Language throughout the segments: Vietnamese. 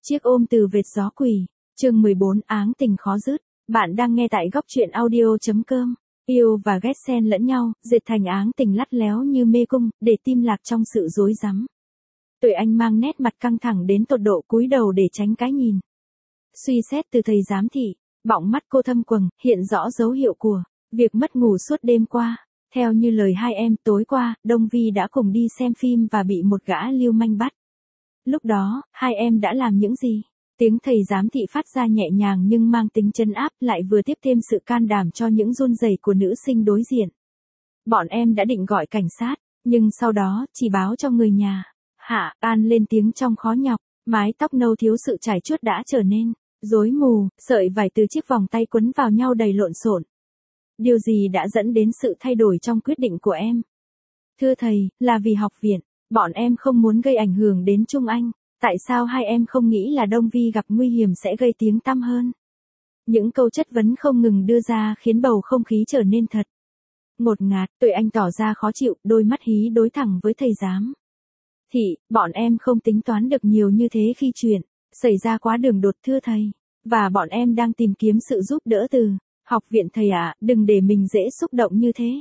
Chiếc ôm từ vệt gió quỷ, chương 14 áng tình khó dứt. Bạn đang nghe tại góc truyện audio.com. Yêu và ghét xen lẫn nhau, dệt thành áng tình lắt léo như mê cung, để tim lạc trong sự rối rắm. Tuệ Anh mang nét mặt căng thẳng đến tột độ cúi đầu để tránh cái nhìn. Suy xét từ thầy giám thị, bọng mắt cô thâm quầng, hiện rõ dấu hiệu của việc mất ngủ suốt đêm qua. Theo như lời hai em, tối qua, Đông Vi đã cùng đi xem phim và bị một gã lưu manh bắt. Lúc đó, hai em đã làm những gì? Tiếng thầy giám thị phát ra nhẹ nhàng nhưng mang tính trấn áp, lại vừa tiếp thêm sự can đảm cho những run rẩy của nữ sinh đối diện. Bọn em đã định gọi cảnh sát, nhưng sau đó chỉ báo cho người nhà. Hạ An lên tiếng trong khó nhọc, mái tóc nâu thiếu sự trải chuốt đã trở nên rối mù, sợi vải từ chiếc vòng tay quấn vào nhau đầy lộn xộn. Điều gì đã dẫn đến sự thay đổi trong quyết định của em? Thưa thầy, là vì học viện. Bọn em không muốn gây ảnh hưởng đến Trung Anh. Tại sao hai em không nghĩ là Đông Vi gặp nguy hiểm sẽ gây tiếng tăm hơn? Những câu chất vấn không ngừng đưa ra khiến bầu không khí trở nên thật ngột ngạt. Tuệ Anh tỏ ra khó chịu, đôi mắt hí đối thẳng với thầy giám thị. Bọn em không tính toán được nhiều như thế khi chuyện xảy ra quá đường đột, thưa thầy. Và bọn em đang tìm kiếm sự giúp đỡ từ học viện thầy ạ, đừng để mình dễ xúc động như thế.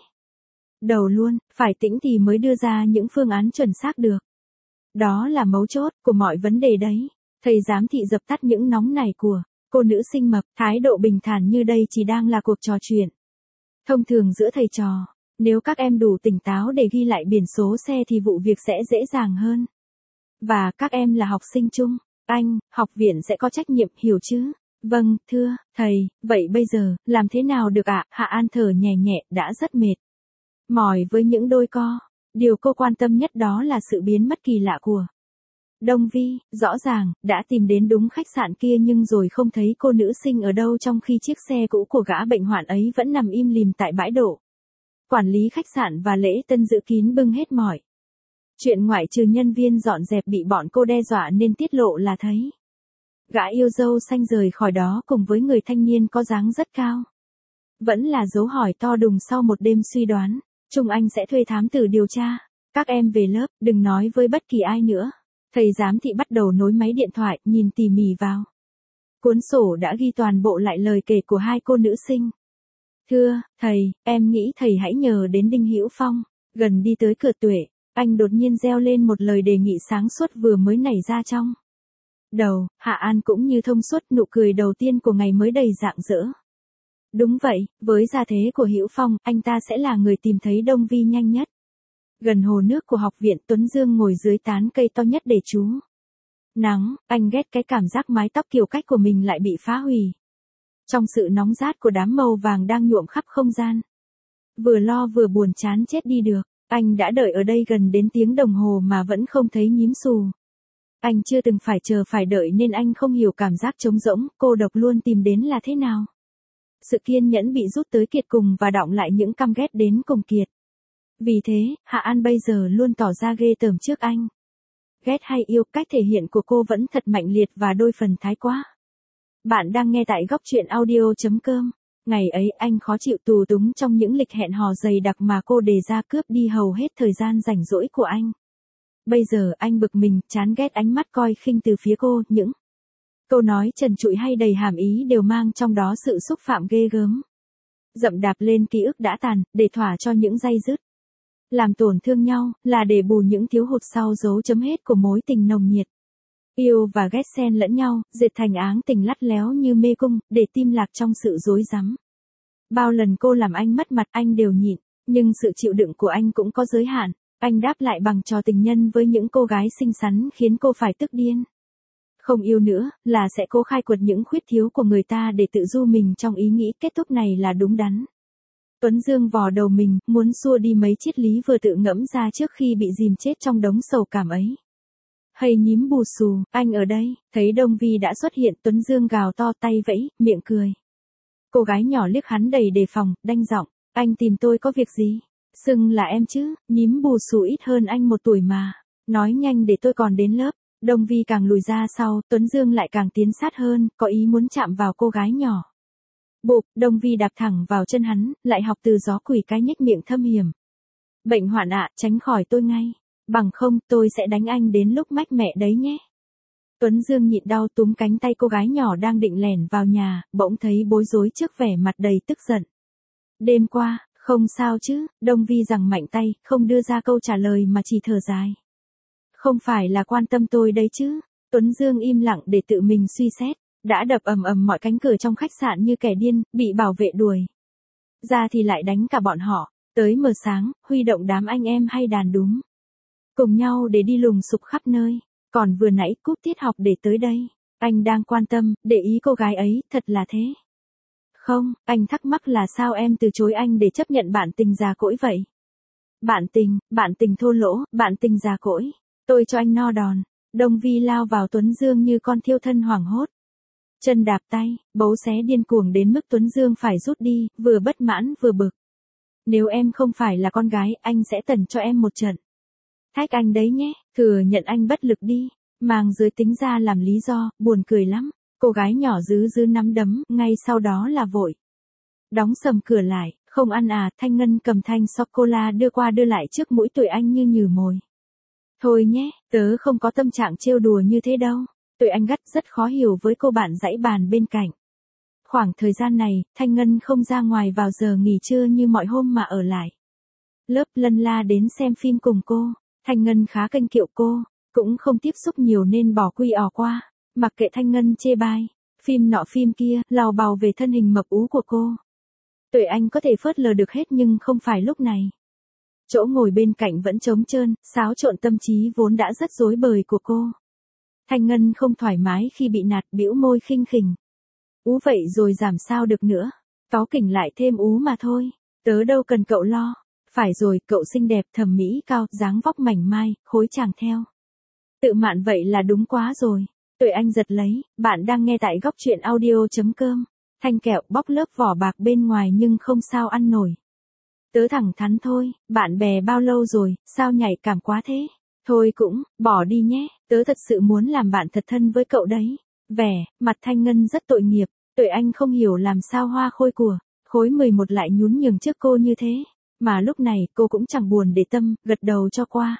Đầu luôn, phải tĩnh thì mới đưa ra những phương án chuẩn xác được. Đó là mấu chốt của mọi vấn đề đấy. Thầy giám thị dập tắt những nóng nảy của cô nữ sinh mập, thái độ bình thản như đây chỉ đang là cuộc trò chuyện thông thường giữa thầy trò. Nếu các em đủ tỉnh táo để ghi lại biển số xe thì vụ việc sẽ dễ dàng hơn. Và các em là học sinh chung, anh, học viện sẽ có trách nhiệm, hiểu chứ? Vâng, thưa thầy, vậy bây giờ, làm thế nào được ạ? Hạ An thở nhẹ nhẹ, đã rất mệt mỏi với những đôi co. Điều cô quan tâm nhất đó là sự biến mất kỳ lạ của Đông Vi. Rõ ràng, đã tìm đến đúng khách sạn kia nhưng rồi không thấy cô nữ sinh ở đâu, trong khi chiếc xe cũ của gã bệnh hoạn ấy vẫn nằm im lìm tại bãi đỗ. Quản lý khách sạn và lễ tân dự kín bưng hết mọi chuyện, ngoại trừ nhân viên dọn dẹp bị bọn cô đe dọa nên tiết lộ là thấy gã yêu dâu xanh rời khỏi đó cùng với người thanh niên có dáng rất cao. Vẫn là dấu hỏi to đùng sau một đêm suy đoán. Trung Anh sẽ thuê thám tử điều tra. Các em về lớp, đừng nói với bất kỳ ai nữa. Thầy giám thị bắt đầu nối máy điện thoại, nhìn tỉ mỉ vào cuốn sổ đã ghi toàn bộ lại lời kể của hai cô nữ sinh. Thưa thầy, em nghĩ thầy hãy nhờ đến Đinh Hữu Phong. Gần đi tới cửa Tuệ, anh đột nhiên reo lên một lời đề nghị sáng suốt vừa mới nảy ra trong đầu. Hạ An cũng như thông suốt, nụ cười đầu tiên của ngày mới đầy rạng rỡ. Đúng vậy, với gia thế của Hữu Phong, anh ta sẽ là người tìm thấy Đông Vi nhanh nhất. Gần hồ nước của học viện, Tuấn Dương ngồi dưới tán cây to nhất để trú nắng. Anh ghét cái cảm giác mái tóc kiểu cách của mình lại bị phá hủy trong sự nóng rát của đám màu vàng đang nhuộm khắp không gian. Vừa lo vừa buồn chán chết đi được. Anh đã đợi ở đây gần đến tiếng đồng hồ mà vẫn không thấy nhím xù. Anh chưa từng phải chờ phải đợi nên anh không hiểu cảm giác trống rỗng, cô độc luôn tìm đến là thế nào. Sự kiên nhẫn bị rút tới kiệt cùng và đọng lại những căm ghét đến cùng kiệt. Vì thế, Hạ An bây giờ luôn tỏ ra ghê tởm trước anh. Ghét hay yêu, cách thể hiện của cô vẫn thật mạnh liệt và đôi phần thái quá. Bạn đang nghe tại góc truyện audio.com. Ngày ấy anh khó chịu tù túng trong những lịch hẹn hò dày đặc mà cô đề ra, cướp đi hầu hết thời gian rảnh rỗi của anh. Bây giờ anh bực mình, chán ghét ánh mắt coi khinh từ phía cô, những câu nói trần trụi hay đầy hàm ý đều mang trong đó sự xúc phạm ghê gớm. Dậm đạp lên ký ức đã tàn, để thỏa cho những day dứt. Làm tổn thương nhau, là để bù những thiếu hụt sau dấu chấm hết của mối tình nồng nhiệt. Yêu và ghét xen lẫn nhau, dệt thành áng tình lắt léo như mê cung, để tim lạc trong sự rối rắm. Bao lần cô làm anh mất mặt anh đều nhịn, nhưng sự chịu đựng của anh cũng có giới hạn. Anh đáp lại bằng trò tình nhân với những cô gái xinh xắn khiến cô phải tức điên. Không yêu nữa, là sẽ cố khai quật những khuyết thiếu của người ta để tự du mình trong ý nghĩ kết thúc này là đúng đắn. Tuấn Dương vò đầu mình, muốn xua đi mấy triết lý vừa tự ngẫm ra trước khi bị dìm chết trong đống sầu cảm ấy. Hay nhím bù xù, anh ở đây. Thấy Đông Vi đã xuất hiện, Tuấn Dương gào to, tay vẫy, miệng cười. Cô gái nhỏ liếc hắn đầy đề phòng, đanh giọng, anh tìm tôi có việc gì? Xưng là em chứ, nhím bù xù ít hơn anh 1 tuổi mà. Nói nhanh để tôi còn đến lớp. Đông Vi càng lùi ra sau, Tuấn Dương lại càng tiến sát hơn, có ý muốn chạm vào cô gái nhỏ. Bụp, Đông Vi đạp thẳng vào chân hắn, lại học từ gió quỷ cái nhếch miệng thâm hiểm. Bệnh hoạn ạ, tránh khỏi tôi ngay. Bằng không, tôi sẽ đánh anh đến lúc mách mẹ đấy nhé. Tuấn Dương nhịn đau túm cánh tay cô gái nhỏ đang định lẻn vào nhà, bỗng thấy bối rối trước vẻ mặt đầy tức giận. Đêm qua, không sao chứ, Đông Vi giằng mạnh tay, không đưa ra câu trả lời mà chỉ thở dài. Không phải là quan tâm tôi đấy chứ. Tuấn Dương im lặng để tự mình suy xét, đã đập ầm ầm mọi cánh cửa trong khách sạn như kẻ điên, bị bảo vệ đuổi. Ra thì lại đánh cả bọn họ, tới mờ sáng, huy động đám anh em hay đàn đúng. Cùng nhau để đi lùng sục khắp nơi, còn vừa nãy cúp tiết học để tới đây. Anh đang quan tâm, để ý cô gái ấy, thật là thế. Không, anh thắc mắc là sao em từ chối anh để chấp nhận bạn tình già cỗi vậy? Bạn tình thô lỗ, bạn tình già cỗi. Tôi cho anh no đòn. Đông Vi lao vào Tuấn Dương như con thiêu thân hoảng hốt. Chân đạp tay, bấu xé điên cuồng đến mức Tuấn Dương phải rút đi, vừa bất mãn vừa bực. Nếu em không phải là con gái, anh sẽ tẩn cho em một trận. Thách anh đấy nhé, thừa nhận anh bất lực đi. Mang giới tính ra làm lý do, buồn cười lắm. Cô gái nhỏ giữ nắm đấm, ngay sau đó là vội. Đóng sầm cửa lại, không ăn à, Thanh Ngân cầm thanh sô-cô-la đưa qua đưa lại trước mũi Tuổi Anh như nhử mồi. Thôi nhé, tớ không có tâm trạng trêu đùa như thế đâu. Tuổi Anh gắt rất khó hiểu với cô bạn dãy bàn bên cạnh. Khoảng thời gian này, Thanh Ngân không ra ngoài vào giờ nghỉ trưa như mọi hôm mà ở lại. Lớp lân la đến xem phim cùng cô, Thanh Ngân khá kênh kiệu cô, cũng không tiếp xúc nhiều nên bỏ quy ỏ qua. Mặc kệ Thanh Ngân chê bai, phim nọ phim kia, lào bào về thân hình mập ú của cô. Tuổi Anh có thể phớt lờ được hết nhưng không phải lúc này. Chỗ ngồi bên cạnh vẫn trống trơn, xáo trộn tâm trí vốn đã rất rối bời của cô. Thanh Ngân không thoải mái khi bị nạt, bĩu môi khinh khỉnh. Ú vậy rồi giảm sao được nữa. Cáu kỉnh lại thêm ú mà thôi. Tớ đâu cần cậu lo. Phải rồi, cậu xinh đẹp, thẩm mỹ cao, dáng vóc mảnh mai, khối chàng theo. Tự mạn vậy là đúng quá rồi. Tuổi Anh giật lấy, bạn đang nghe tại góc truyện audio.com. Thanh kẹo bóc lớp vỏ bạc bên ngoài nhưng không sao ăn nổi. Tớ thẳng thắn thôi, bạn bè bao lâu rồi, sao nhạy cảm quá thế? Thôi cũng, bỏ đi nhé, tớ thật sự muốn làm bạn thật thân với cậu đấy. Vẻ, mặt Thanh Ngân rất tội nghiệp, Tuổi Anh không hiểu làm sao hoa khôi của, khối 11 lại nhún nhường trước cô như thế. Mà lúc này cô cũng chẳng buồn để tâm, gật đầu cho qua.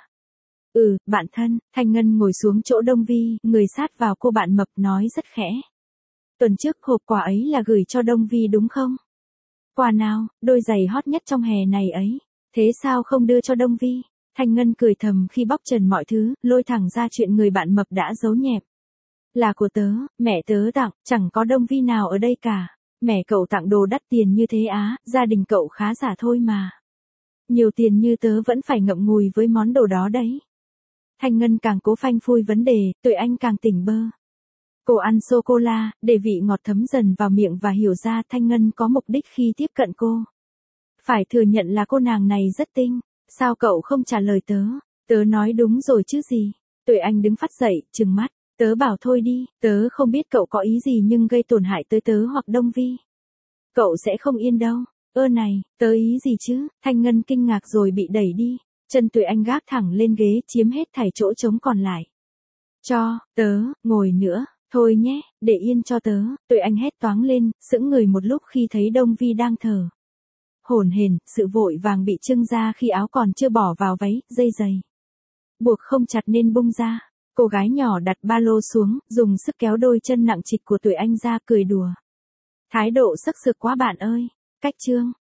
Bạn thân, Thanh Ngân ngồi xuống chỗ Đông Vi, người sát vào cô bạn mập nói rất khẽ. Tuần trước hộp quà ấy là gửi cho Đông Vi đúng không? Quà nào, đôi giày hot nhất trong hè này ấy. Thế sao không đưa cho Đông Vi? Thanh Ngân cười thầm khi bóc trần mọi thứ, lôi thẳng ra chuyện người bạn mập đã giấu nhẹp. Là của tớ, mẹ tớ tặng, chẳng có Đông Vi nào ở đây cả. Mẹ cậu tặng đồ đắt tiền như thế á, gia đình cậu khá giả thôi mà. Nhiều tiền như tớ vẫn phải ngậm ngùi với món đồ đó đấy. Thanh Ngân càng cố phanh phui vấn đề, Tuổi Anh càng tỉnh bơ. Cô ăn sô-cô-la, để vị ngọt thấm dần vào miệng và hiểu ra Thanh Ngân có mục đích khi tiếp cận cô. Phải thừa nhận là cô nàng này rất tinh, sao cậu không trả lời tớ? Tớ nói đúng rồi chứ gì? Tuổi Anh đứng phắt dậy, trừng mắt, tớ bảo thôi đi, tớ không biết cậu có ý gì nhưng gây tổn hại tới tớ hoặc Đông Vi. Cậu sẽ không yên đâu. Này, tớ ý gì chứ? Thanh Ngân kinh ngạc rồi bị đẩy đi, chân Tuổi Anh gác thẳng lên ghế chiếm hết thảy chỗ trống còn lại. Cho, tớ, ngồi nữa. Thôi nhé, để yên cho tớ, Tuổi Anh hét toáng lên, sững người một lúc khi thấy Đông Vi đang thở hổn hển, sự vội vàng bị trưng ra khi áo còn chưa bỏ vào váy, dây giày. Buộc không chặt nên bung ra. Cô gái nhỏ đặt ba lô xuống, dùng sức kéo đôi chân nặng trịch của Tuổi Anh ra cười đùa. Thái độ sắc sược quá bạn ơi. Cách chương.